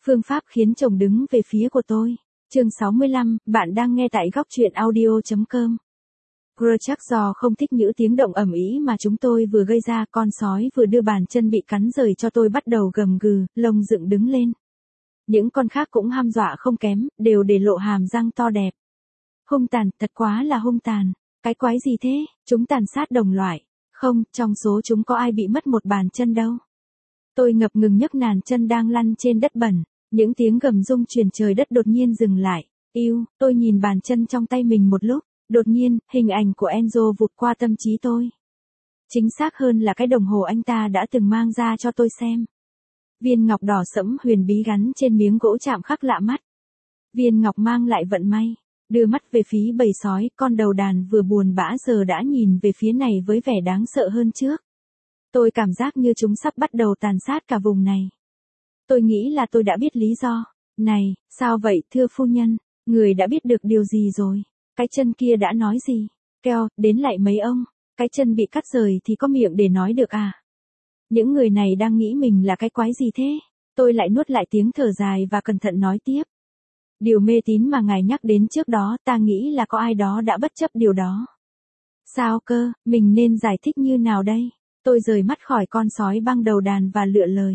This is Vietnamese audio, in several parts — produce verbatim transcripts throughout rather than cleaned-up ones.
Phương pháp khiến chồng đứng về phía của tôi. Chương sáu mươi lăm, bạn đang nghe tại góc truyện audio chấm com. Chắc do không thích những tiếng động ầm ĩ mà chúng tôi vừa gây ra, con sói vừa đưa bàn chân bị cắn rời cho tôi bắt đầu gầm gừ, lông dựng đứng lên. Những con khác cũng hăm dọa không kém, đều để lộ hàm răng to đẹp. Hung tàn, thật quá là hung tàn. Cái quái gì thế, chúng tàn sát đồng loại. Không, trong số chúng có ai bị mất một bàn chân đâu. Tôi ngập ngừng nhấc nàn chân đang lăn trên đất bẩn. Những tiếng gầm rung truyền trời đất đột nhiên dừng lại. Yêu, tôi nhìn bàn chân trong tay mình một lúc. Đột nhiên, hình ảnh của Enzo vụt qua tâm trí tôi. Chính xác hơn là cái đồng hồ anh ta đã từng mang ra cho tôi xem. Viên ngọc đỏ sẫm huyền bí gắn trên miếng gỗ chạm khắc lạ mắt. Viên ngọc mang lại vận may. Đưa mắt về phía bầy sói, con đầu đàn vừa buồn bã giờ đã nhìn về phía này với vẻ đáng sợ hơn trước. Tôi cảm giác như chúng sắp bắt đầu tàn sát cả vùng này. Tôi nghĩ là tôi đã biết lý do. Này, sao vậy thưa phu nhân, người đã biết được điều gì rồi? Cái chân kia đã nói gì? Keo, đến lại mấy ông, cái chân bị cắt rời thì có miệng để nói được à? Những người này đang nghĩ mình là cái quái gì thế? Tôi lại nuốt lại tiếng thở dài và cẩn thận nói tiếp. Điều mê tín mà ngài nhắc đến trước đó, ta nghĩ là có ai đó đã bất chấp điều đó. Sao cơ, mình nên giải thích như nào đây? Tôi rời mắt khỏi con sói băng đầu đàn và lựa lời.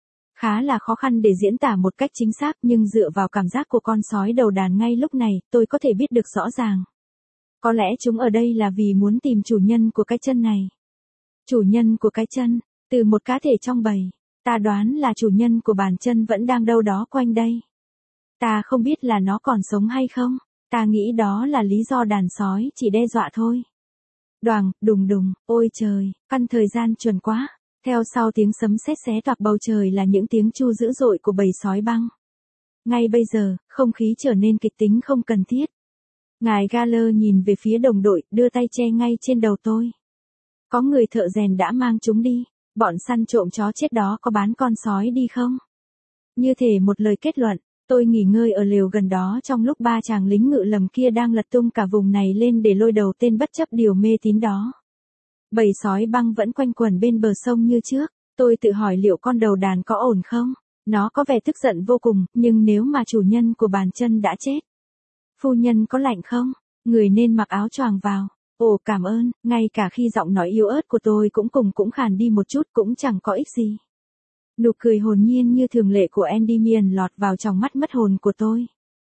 Khá là khó khăn để diễn tả một cách chính xác, nhưng dựa vào cảm giác của con sói đầu đàn ngay lúc này, tôi có thể biết được rõ ràng. Có lẽ chúng ở đây là vì muốn tìm chủ nhân của cái chân này. Chủ nhân của cái chân, từ một cá thể trong bầy, ta đoán là chủ nhân của bàn chân vẫn đang đâu đó quanh đây. Ta không biết là nó còn sống hay không, ta nghĩ đó là lý do đàn sói chỉ đe dọa thôi. Đoàng, đùng đùng, ôi trời, căn thời gian chuẩn quá. Theo sau tiếng sấm sét xé toạc bầu trời là những tiếng tru dữ dội của bầy sói băng. Ngay bây giờ, không khí trở nên kịch tính không cần thiết. Ngài Galler nhìn về phía đồng đội, đưa tay che ngay trên đầu tôi. Có người thợ rèn đã mang chúng đi, bọn săn trộm chó chết đó có bán con sói đi không? Như thể một lời kết luận, tôi nghỉ ngơi ở lều gần đó trong lúc ba chàng lính ngự lầm kia đang lật tung cả vùng này lên để lôi đầu tên bất chấp điều mê tín đó. Bầy sói băng vẫn quanh quẩn bên bờ sông như trước, tôi tự hỏi liệu con đầu đàn có ổn không? Nó có vẻ tức giận vô cùng, nhưng nếu mà chủ nhân của bàn chân đã chết. Phu nhân có lạnh không? Người nên mặc áo choàng vào. Ồ cảm ơn, ngay cả khi giọng nói yếu ớt của tôi cũng cùng cũng khàn đi một chút cũng chẳng có ích gì. Nụ cười hồn nhiên như thường lệ của Endymion lọt vào trong mắt mất hồn của tôi.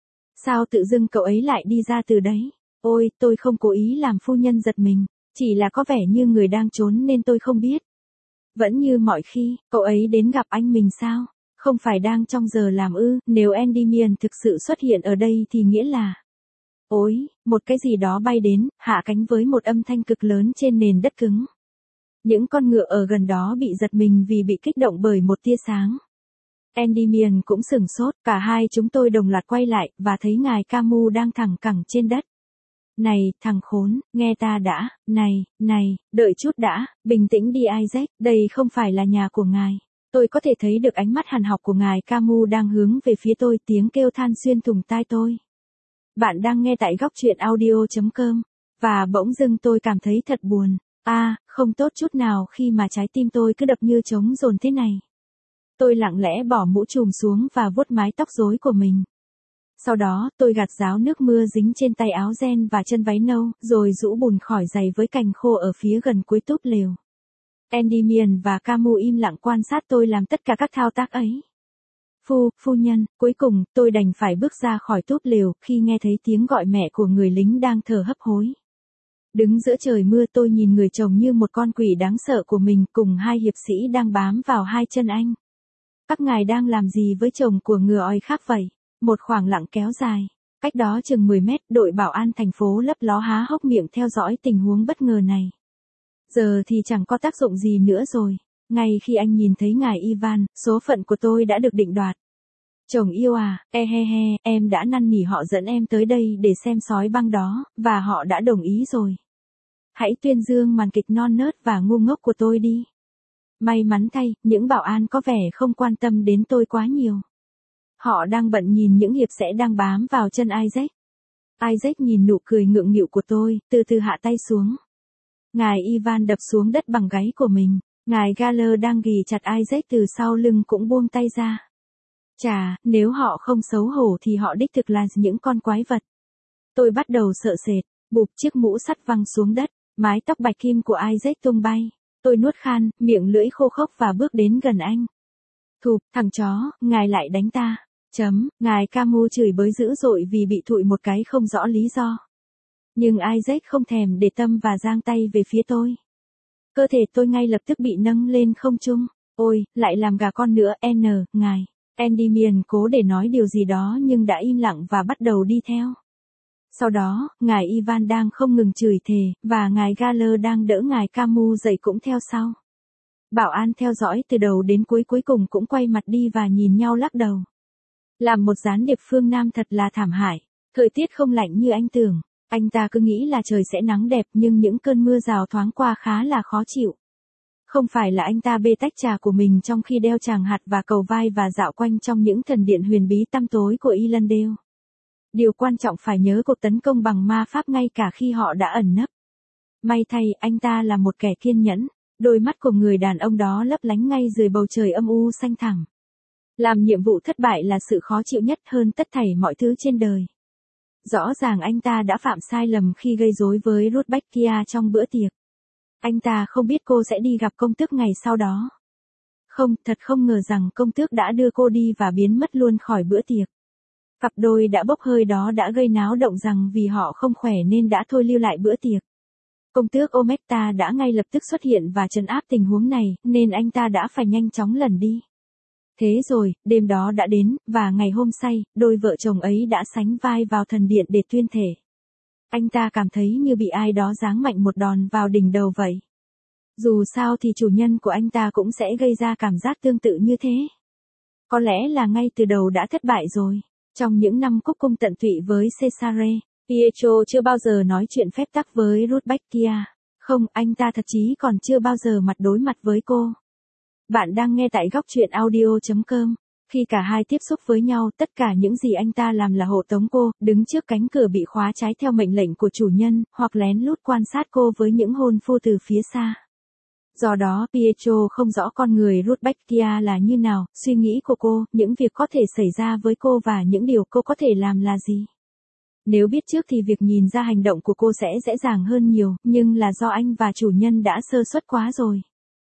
Sao tự dưng cậu ấy lại đi ra từ đấy? Ôi, tôi không cố ý làm phu nhân giật mình. Chỉ là có vẻ như người đang trốn nên tôi không biết. Vẫn như mọi khi, cậu ấy đến gặp anh mình sao? Không phải đang trong giờ làm ư? Nếu Endymion thực sự xuất hiện ở đây thì nghĩa là... Ôi, một cái gì đó bay đến, hạ cánh với một âm thanh cực lớn trên nền đất cứng. Những con ngựa ở gần đó bị giật mình vì bị kích động bởi một tia sáng. Endymion cũng sửng sốt, cả hai chúng tôi đồng loạt quay lại, và thấy ngài Camus đang thẳng cẳng trên đất. Này, thằng khốn, nghe ta đã, này, này, đợi chút đã, bình tĩnh đi Isaac, đây không phải là nhà của ngài. Tôi có thể thấy được ánh mắt hằn học của ngài Camus đang hướng về phía tôi, tiếng kêu than xuyên thủng tai tôi. Bạn đang nghe tại góc truyện audio chấm com, và bỗng dưng tôi cảm thấy thật buồn. A, à, không tốt chút nào khi mà trái tim tôi cứ đập như trống dồn thế này. Tôi lặng lẽ bỏ mũ trùm xuống và vuốt mái tóc rối của mình. Sau đó, tôi gạt ráo nước mưa dính trên tay áo ren và chân váy nâu, rồi rũ bùn khỏi giày với cành khô ở phía gần cuối túp lều. Endymion và Camus im lặng quan sát tôi làm tất cả các thao tác ấy. Phu, phu nhân, cuối cùng, tôi đành phải bước ra khỏi túp lều khi nghe thấy tiếng gọi mẹ của người lính đang thở hấp hối. Đứng giữa trời mưa tôi nhìn người chồng như một con quỷ đáng sợ của mình cùng hai hiệp sĩ đang bám vào hai chân anh. Các ngài đang làm gì với chồng của ngựa oi khác vậy? Một khoảng lặng kéo dài. Cách đó chừng mười mét, đội bảo an thành phố lấp ló há hốc miệng theo dõi tình huống bất ngờ này. Giờ thì chẳng có tác dụng gì nữa rồi. Ngay khi anh nhìn thấy ngài Ivan, số phận của tôi đã được định đoạt. Chồng yêu à, e he he, em đã năn nỉ họ dẫn em tới đây để xem sói băng đó, và họ đã đồng ý rồi. Hãy tuyên dương màn kịch non nớt và ngu ngốc của tôi đi. May mắn thay, những bảo an có vẻ không quan tâm đến tôi quá nhiều. Họ đang bận nhìn những hiệp sĩ đang bám vào chân Isaac. Isaac nhìn nụ cười ngượng nghịu của tôi, từ từ hạ tay xuống. Ngài Ivan đập xuống đất bằng gáy của mình. Ngài Galler đang ghì chặt Isaac từ sau lưng cũng buông tay ra. Chà, nếu họ không xấu hổ thì họ đích thực là những con quái vật. Tôi bắt đầu sợ sệt, bụp chiếc mũ sắt văng xuống đất, mái tóc bạch kim của Isaac tung bay. Tôi nuốt khan, miệng lưỡi khô khốc và bước đến gần anh. Thụp, thằng chó, ngài lại đánh ta. Chấm, ngài Camus chửi bới dữ dội vì bị thụi một cái không rõ lý do. Nhưng Isaac không thèm để tâm và giang tay về phía tôi. Cơ thể tôi ngay lập tức bị nâng lên không trung. Ôi, lại làm gà con nữa, N, ngài. Endymion cố để nói điều gì đó nhưng đã im lặng và bắt đầu đi theo. Sau đó, ngài Ivan đang không ngừng chửi thề, và ngài Galler đang đỡ ngài Camus dậy cũng theo sau. Bảo an theo dõi từ đầu đến cuối cuối cùng cũng quay mặt đi và nhìn nhau lắc đầu. Làm một gián điệp phương Nam thật là thảm hại. Thời tiết không lạnh như anh tưởng. Anh ta cứ nghĩ là trời sẽ nắng đẹp nhưng những cơn mưa rào thoáng qua khá là khó chịu. Không phải là anh ta bê tách trà của mình trong khi đeo tràng hạt và cầu vai và dạo quanh trong những thần điện huyền bí tăm tối của Irlandale. Điều quan trọng phải nhớ cuộc tấn công bằng ma pháp ngay cả khi họ đã ẩn nấp. May thay, anh ta là một kẻ kiên nhẫn. Đôi mắt của người đàn ông đó lấp lánh ngay dưới bầu trời âm u xanh thẳm. Làm nhiệm vụ thất bại là sự khó chịu nhất hơn tất thảy mọi thứ trên đời. Rõ ràng anh ta đã phạm sai lầm khi gây rối với Ruth Beckia trong bữa tiệc. Anh ta không biết cô sẽ đi gặp công tước ngày sau đó. Không, thật không ngờ rằng công tước đã đưa cô đi và biến mất luôn khỏi bữa tiệc. Cặp đôi đã bốc hơi đó đã gây náo động rằng vì họ không khỏe nên đã thôi lưu lại bữa tiệc. Công tước Omecta đã ngay lập tức xuất hiện và trấn áp tình huống này, nên anh ta đã phải nhanh chóng lẩn đi. Thế rồi, đêm đó đã đến, và ngày hôm say, đôi vợ chồng ấy đã sánh vai vào thần điện để tuyên thể. Anh ta cảm thấy như bị ai đó giáng mạnh một đòn vào đỉnh đầu vậy. Dù sao thì chủ nhân của anh ta cũng sẽ gây ra cảm giác tương tự như thế. Có lẽ là ngay từ đầu đã thất bại rồi. Trong những năm cúc cung tận tụy với Cesare, Pietro chưa bao giờ nói chuyện phép tắc với Ruth Beckia. Không, anh ta thậm chí còn chưa bao giờ mặt đối mặt với cô. Bạn đang nghe tại góc truyện audio chấm com. Khi cả hai tiếp xúc với nhau, tất cả những gì anh ta làm là hộ tống cô, đứng trước cánh cửa bị khóa trái theo mệnh lệnh của chủ nhân, hoặc lén lút quan sát cô với những hôn phu từ phía xa. Do đó, Pietro không rõ con người Ruth Beckia là như nào, suy nghĩ của cô, những việc có thể xảy ra với cô và những điều cô có thể làm là gì. Nếu biết trước thì việc nhìn ra hành động của cô sẽ dễ dàng hơn nhiều, nhưng là do anh và chủ nhân đã sơ suất quá rồi.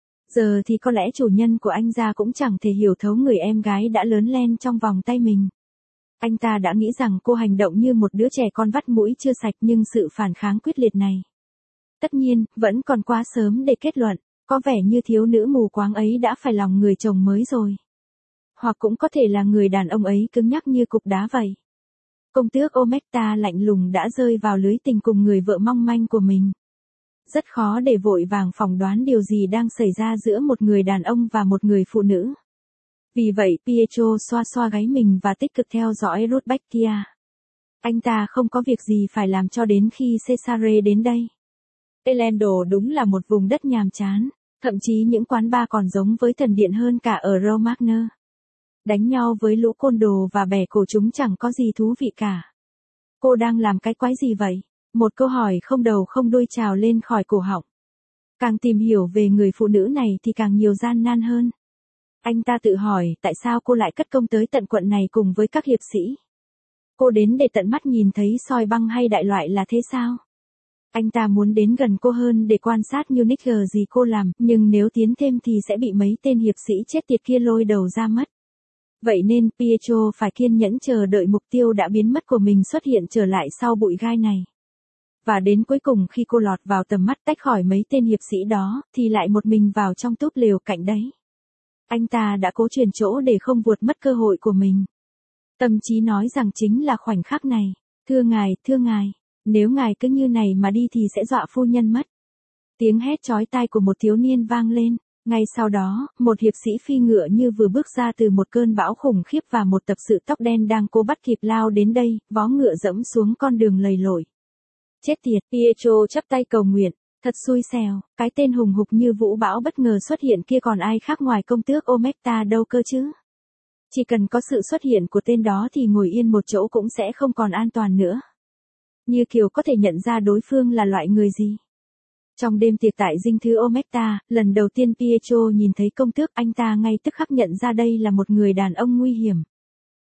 Giờ thì có lẽ chủ nhân của anh ra cũng chẳng thể hiểu thấu người em gái đã lớn lên trong vòng tay mình. Anh ta đã nghĩ rằng cô hành động như một đứa trẻ con vắt mũi chưa sạch nhưng sự phản kháng quyết liệt này. Tất nhiên, vẫn còn quá sớm để kết luận, có vẻ như thiếu nữ mù quáng ấy đã phải lòng người chồng mới rồi. Hoặc cũng có thể là người đàn ông ấy cứng nhắc như cục đá vậy. Công tước Omecta lạnh lùng đã rơi vào lưới tình cùng người vợ mong manh của mình. Rất khó để vội vàng phỏng đoán điều gì đang xảy ra giữa một người đàn ông và một người phụ nữ. Vì vậy Pietro xoa xoa gáy mình và tích cực theo dõi Ruth Beckia. Anh ta không có việc gì phải làm cho đến khi Cesare đến đây. Elendo đúng là một vùng đất nhàm chán, thậm chí những quán bar còn giống với thần điện hơn cả ở Romagna. Đánh nhau với lũ côn đồ và bẻ cổ chúng chẳng có gì thú vị cả. Cô đang làm cái quái gì vậy? Một câu hỏi không đầu không đuôi trào lên khỏi cổ họng. Càng tìm hiểu về người phụ nữ này thì càng nhiều gian nan hơn. Anh ta tự hỏi tại sao cô lại cất công tới tận quận này cùng với các hiệp sĩ. Cô đến để tận mắt nhìn thấy soi băng hay đại loại là thế sao? Anh ta muốn đến gần cô hơn để quan sát như nick gì cô làm, nhưng nếu tiến thêm thì sẽ bị mấy tên hiệp sĩ chết tiệt kia lôi đầu ra mất. Vậy nên Pietro phải kiên nhẫn chờ đợi mục tiêu đã biến mất của mình xuất hiện trở lại sau bụi gai này. Và đến cuối cùng khi cô lọt vào tầm mắt tách khỏi mấy tên hiệp sĩ đó, thì lại một mình vào trong túp lều cạnh đấy. Anh ta đã cố chuyển chỗ để không vụt mất cơ hội của mình. Tâm trí nói rằng chính là khoảnh khắc này. Thưa ngài, thưa ngài, nếu ngài cứ như này mà đi thì sẽ dọa phu nhân mất. Tiếng hét chói tai của một thiếu niên vang lên. Ngay sau đó, một hiệp sĩ phi ngựa như vừa bước ra từ một cơn bão khủng khiếp và một tập sự tóc đen đang cố bắt kịp lao đến đây, vó ngựa dẫm xuống con đường lầy lội. Chết tiệt, Pietro chắp tay cầu nguyện, thật xui xẻo, cái tên hùng hục như vũ bão bất ngờ xuất hiện kia còn ai khác ngoài công tước Omecta đâu cơ chứ. Chỉ cần có sự xuất hiện của tên đó thì ngồi yên một chỗ cũng sẽ không còn an toàn nữa. Như kiểu có thể nhận ra đối phương là loại người gì. Trong đêm tiệc tại dinh thự Omecta, lần đầu tiên Pietro nhìn thấy công tước, anh ta ngay tức khắc nhận ra đây là một người đàn ông nguy hiểm.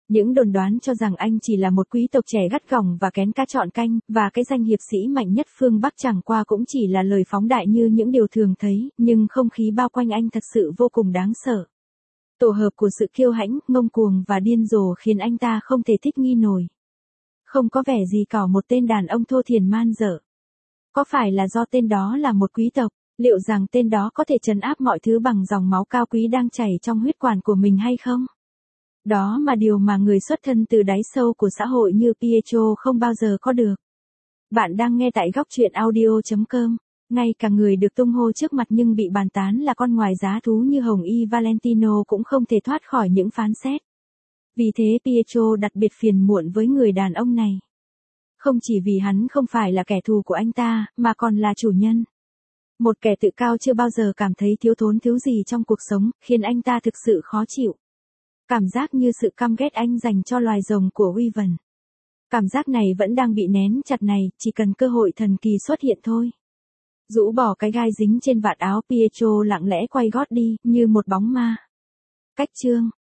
Những đồn đoán cho rằng anh chỉ là một quý tộc trẻ gắt gỏng và kén cá chọn canh, và cái danh hiệp sĩ mạnh nhất phương Bắc chẳng qua cũng chỉ là lời phóng đại như những điều thường thấy, nhưng không khí bao quanh anh thật sự vô cùng đáng sợ. Tổ hợp của sự kiêu hãnh, ngông cuồng và điên rồ khiến anh ta không thể thích nghi nổi. Không có vẻ gì cả một tên đàn ông thô thiển man dợ. Có phải là do tên đó là một quý tộc, liệu rằng tên đó có thể trấn áp mọi thứ bằng dòng máu cao quý đang chảy trong huyết quản của mình hay không? Đó mà điều mà người xuất thân từ đáy sâu của xã hội như Pietro không bao giờ có được. Bạn đang nghe tại góc truyện audio chấm com. Ngay cả người được tung hô trước mặt nhưng bị bàn tán là con ngoài giá thú như Hồng Y Valentino cũng không thể thoát khỏi những phán xét. Vì thế Pietro đặc biệt phiền muộn với người đàn ông này. Không chỉ vì hắn không phải là kẻ thù của anh ta, mà còn là chủ nhân. Một kẻ tự cao chưa bao giờ cảm thấy thiếu thốn thứ gì trong cuộc sống, khiến anh ta thực sự khó chịu. Cảm giác như sự căm ghét anh dành cho loài rồng của Wyvern. Cảm giác này vẫn đang bị nén chặt này, chỉ cần cơ hội thần kỳ xuất hiện thôi. Rũ bỏ cái gai dính trên vạt áo, Pietro lặng lẽ quay gót đi, như một bóng ma. Cách chương